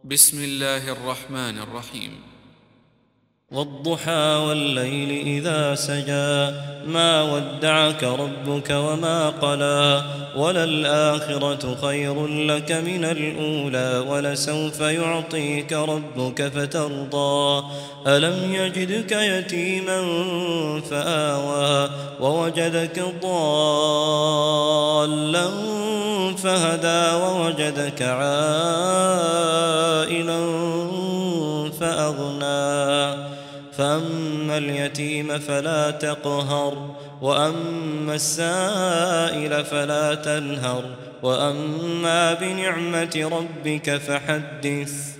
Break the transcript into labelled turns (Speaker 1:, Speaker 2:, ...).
Speaker 1: بسم الله الرحمن الرحيم.
Speaker 2: والضحى والليل إذا سجى ما ودعك ربك وما قلى وللآخرة خير لك من الأولى ولسوف يعطيك ربك فترضى ألم يجدك يتيما فآوى ووجدك ضالا فهدى ووجدك عائلا فأغنى فأما اليتيم فلا تقهر وأما السائل فلا تنهر وأما بنعمة ربك فحدث.